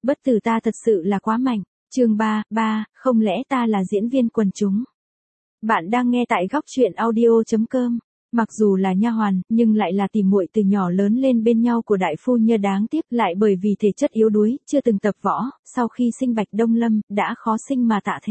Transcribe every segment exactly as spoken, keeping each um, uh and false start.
Bất tử ta thật sự là quá mạnh. Chương ba, ba, không lẽ ta là diễn viên quần chúng? Bạn đang nghe tại góc truyện audio chấm com. Mặc dù là nha hoàn, nhưng lại là tỉ muội từ nhỏ lớn lên bên nhau của đại phu nhân, đáng tiếc lại bởi vì thể chất yếu đuối, chưa từng tập võ, sau khi sinh Bạch Đông Lâm, đã khó sinh mà tạ thế.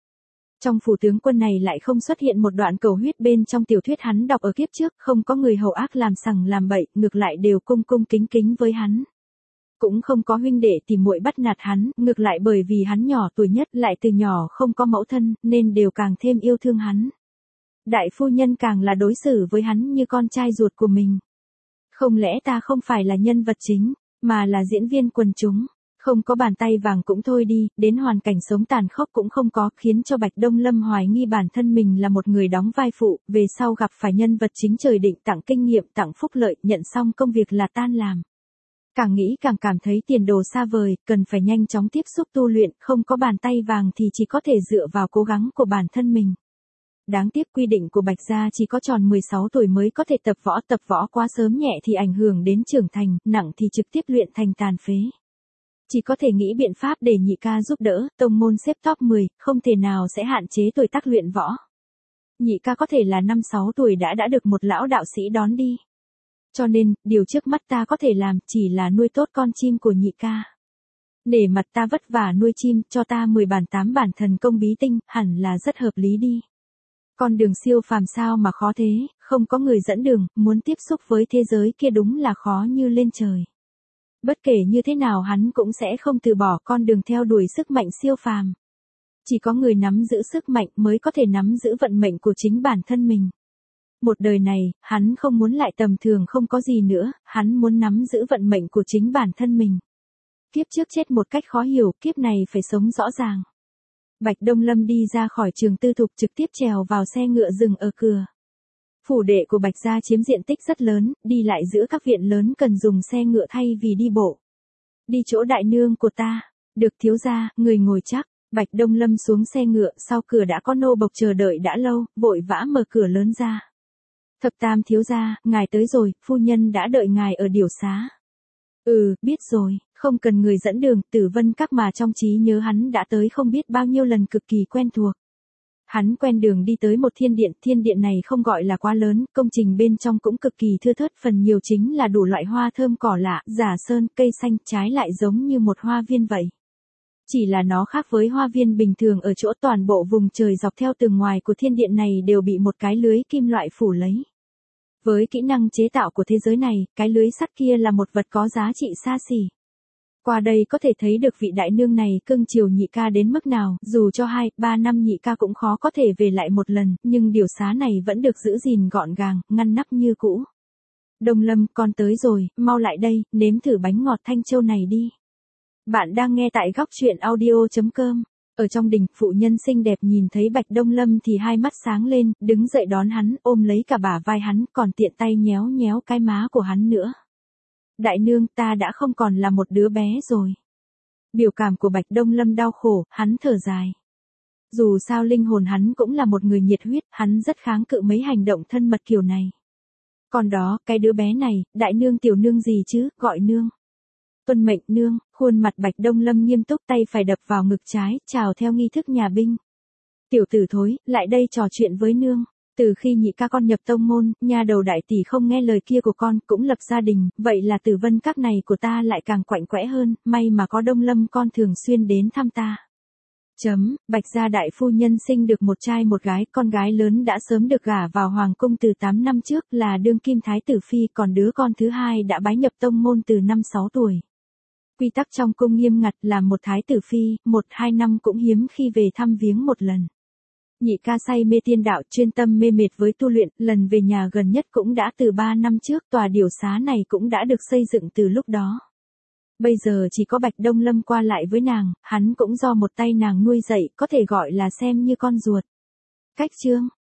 Trong phủ tướng quân này lại không xuất hiện một đoạn cầu huyết bên trong tiểu thuyết hắn đọc ở kiếp trước, không có người hầu ác làm sằng làm bậy, ngược lại đều cung cung kính kính với hắn. Cũng không có huynh đệ tỉ muội bắt nạt hắn, ngược lại bởi vì hắn nhỏ tuổi nhất, lại từ nhỏ không có mẫu thân, nên đều càng thêm yêu thương hắn. Đại phu nhân càng là đối xử với hắn như con trai ruột của mình. Không lẽ ta không phải là nhân vật chính, mà là diễn viên quần chúng? Không có bàn tay vàng cũng thôi đi, đến hoàn cảnh sống tàn khốc cũng không có, khiến cho Bạch Đông Lâm hoài nghi bản thân mình là một người đóng vai phụ, về sau gặp phải nhân vật chính trời định tặng kinh nghiệm, tặng phúc lợi, nhận xong công việc là tan làm. Càng nghĩ càng cảm thấy tiền đồ xa vời, cần phải nhanh chóng tiếp xúc tu luyện, không có bàn tay vàng thì chỉ có thể dựa vào cố gắng của bản thân mình. Đáng tiếc quy định của Bạch gia chỉ có tròn mười sáu tuổi mới có thể tập võ, tập võ quá sớm nhẹ thì ảnh hưởng đến trưởng thành, nặng thì trực tiếp luyện thành tàn phế. Chỉ có thể nghĩ biện pháp để nhị ca giúp đỡ, tông môn xếp top mười, không thể nào sẽ hạn chế tuổi tác luyện võ. Nhị ca có thể là năm sáu tuổi đã đã được một lão đạo sĩ đón đi. Cho nên, điều trước mắt ta có thể làm chỉ là nuôi tốt con chim của nhị ca. Để mặt ta vất vả nuôi chim, cho ta mười bản tám bản thần công bí tinh, hẳn là rất hợp lý đi. Con đường siêu phàm sao mà khó thế, không có người dẫn đường, muốn tiếp xúc với thế giới kia đúng là khó như lên trời. Bất kể như thế nào hắn cũng sẽ không từ bỏ con đường theo đuổi sức mạnh siêu phàm. Chỉ có người nắm giữ sức mạnh mới có thể nắm giữ vận mệnh của chính bản thân mình. Một đời này, hắn không muốn lại tầm thường không có gì nữa, hắn muốn nắm giữ vận mệnh của chính bản thân mình. Kiếp trước chết một cách khó hiểu, kiếp này phải sống rõ ràng. Bạch Đông Lâm đi ra khỏi trường tư thục trực tiếp trèo vào xe ngựa dừng ở cửa. Phủ đệ của Bạch gia chiếm diện tích rất lớn, đi lại giữa các viện lớn cần dùng xe ngựa thay vì đi bộ. Đi chỗ đại nương của ta, được thiếu gia, người ngồi chắc. Bạch Đông Lâm xuống xe ngựa, sau cửa đã có nô bộc chờ đợi đã lâu, vội vã mở cửa lớn ra. Thập tam thiếu gia, ngài tới rồi, phu nhân đã đợi ngài ở điểu xá. Ừ, biết rồi, không cần người dẫn đường, Tử Vân Các mà trong trí nhớ hắn đã tới không biết bao nhiêu lần, cực kỳ quen thuộc. Hắn quen đường đi tới một thiên điện, thiên điện này không gọi là quá lớn, công trình bên trong cũng cực kỳ thưa thớt, phần nhiều chính là đủ loại hoa thơm cỏ lạ, giả sơn, cây xanh, trái lại giống như một hoa viên vậy. Chỉ là nó khác với hoa viên bình thường ở chỗ toàn bộ vùng trời dọc theo tường ngoài của thiên điện này đều bị một cái lưới kim loại phủ lấy. Với kỹ năng chế tạo của thế giới này, cái lưới sắt kia là một vật có giá trị xa xỉ. Qua đây có thể thấy được vị đại nương này cưng chiều nhị ca đến mức nào, dù cho hai, ba năm nhị ca cũng khó có thể về lại một lần, nhưng điều xá này vẫn được giữ gìn gọn gàng, ngăn nắp như cũ. Đông Lâm, con tới rồi, mau lại đây, nếm thử bánh ngọt Thanh Châu này đi. Bạn đang nghe tại góc truyện audio chấm com. Ở trong đình, phụ nhân xinh đẹp nhìn thấy Bạch Đông Lâm thì hai mắt sáng lên, đứng dậy đón hắn, ôm lấy cả bả vai hắn, còn tiện tay nhéo nhéo cái má của hắn nữa. Đại nương, ta đã không còn là một đứa bé rồi. Biểu cảm của Bạch Đông Lâm đau khổ, hắn thở dài. Dù sao linh hồn hắn cũng là một người nhiệt huyết, hắn rất kháng cự mấy hành động thân mật kiểu này. Còn đó, cái đứa bé này, đại nương tiểu nương gì chứ, gọi nương. Tuân mệnh nương, khuôn mặt Bạch Đông Lâm nghiêm túc, tay phải đập vào ngực trái, chào theo nghi thức nhà binh. Tiểu tử thối, lại đây trò chuyện với nương. Từ khi nhị ca con nhập tông môn, nhà đầu đại tỷ không nghe lời kia của con, cũng lập gia đình, vậy là Tử Vân Các này của ta lại càng quạnh quẽ hơn, may mà có Đông Lâm con thường xuyên đến thăm ta. Chấm, Bạch gia đại phu nhân sinh được một trai một gái, con gái lớn đã sớm được gả vào hoàng cung từ tám năm trước là đương kim thái tử phi, còn đứa con thứ hai đã bái nhập tông môn từ năm sáu tuổi. Quy tắc trong cung nghiêm ngặt, là một thái tử phi, một hai năm cũng hiếm khi về thăm viếng một lần. Nhị ca say mê tiên đạo, chuyên tâm mê mệt với tu luyện, lần về nhà gần nhất cũng đã từ ba năm trước, tòa điểu xá này cũng đã được xây dựng từ lúc đó. Bây giờ chỉ có Bạch Đông Lâm qua lại với nàng, hắn cũng do một tay nàng nuôi dạy, có thể gọi là xem như con ruột. Cách chương,